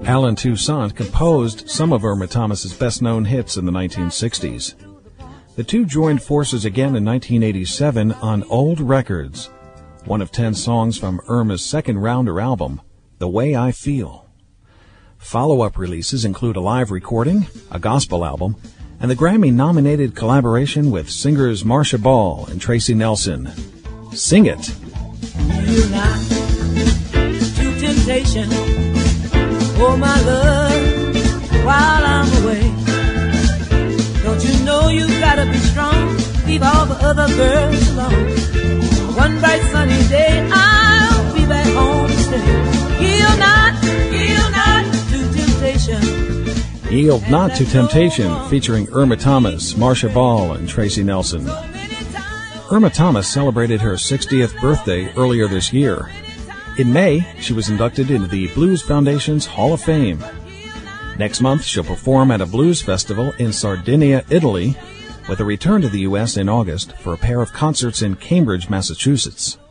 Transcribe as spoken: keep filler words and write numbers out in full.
Alan Toussaint composed some of Irma Thomas's best-known hits in the nineteen sixties. The two joined forces again in nineteen eighty-seven on Old Records, one of ten songs from Irma's second rounder album, The Way I Feel. Follow-up releases include a live recording, a gospel album, and the Grammy-nominated collaboration with singers Marsha Ball and Tracy Nelson. Sing It! You're not to temptation, oh my love, while I'm away. Don't you know you gotta be strong, leave all the other girls alone. One bright sunny day, I'll be back home to stay. Yield not, yield not to temptation. Yield Not to Temptation, featuring Irma Thomas, Marsha Ball, and Tracy Nelson. Irma Thomas celebrated her sixtieth birthday earlier this year. In May, she was inducted into the Blues Foundation's Hall of Fame. Next month, she'll perform at a blues festival in Sardinia, Italy, with a return to the U S in August for a pair of concerts in Cambridge, Massachusetts.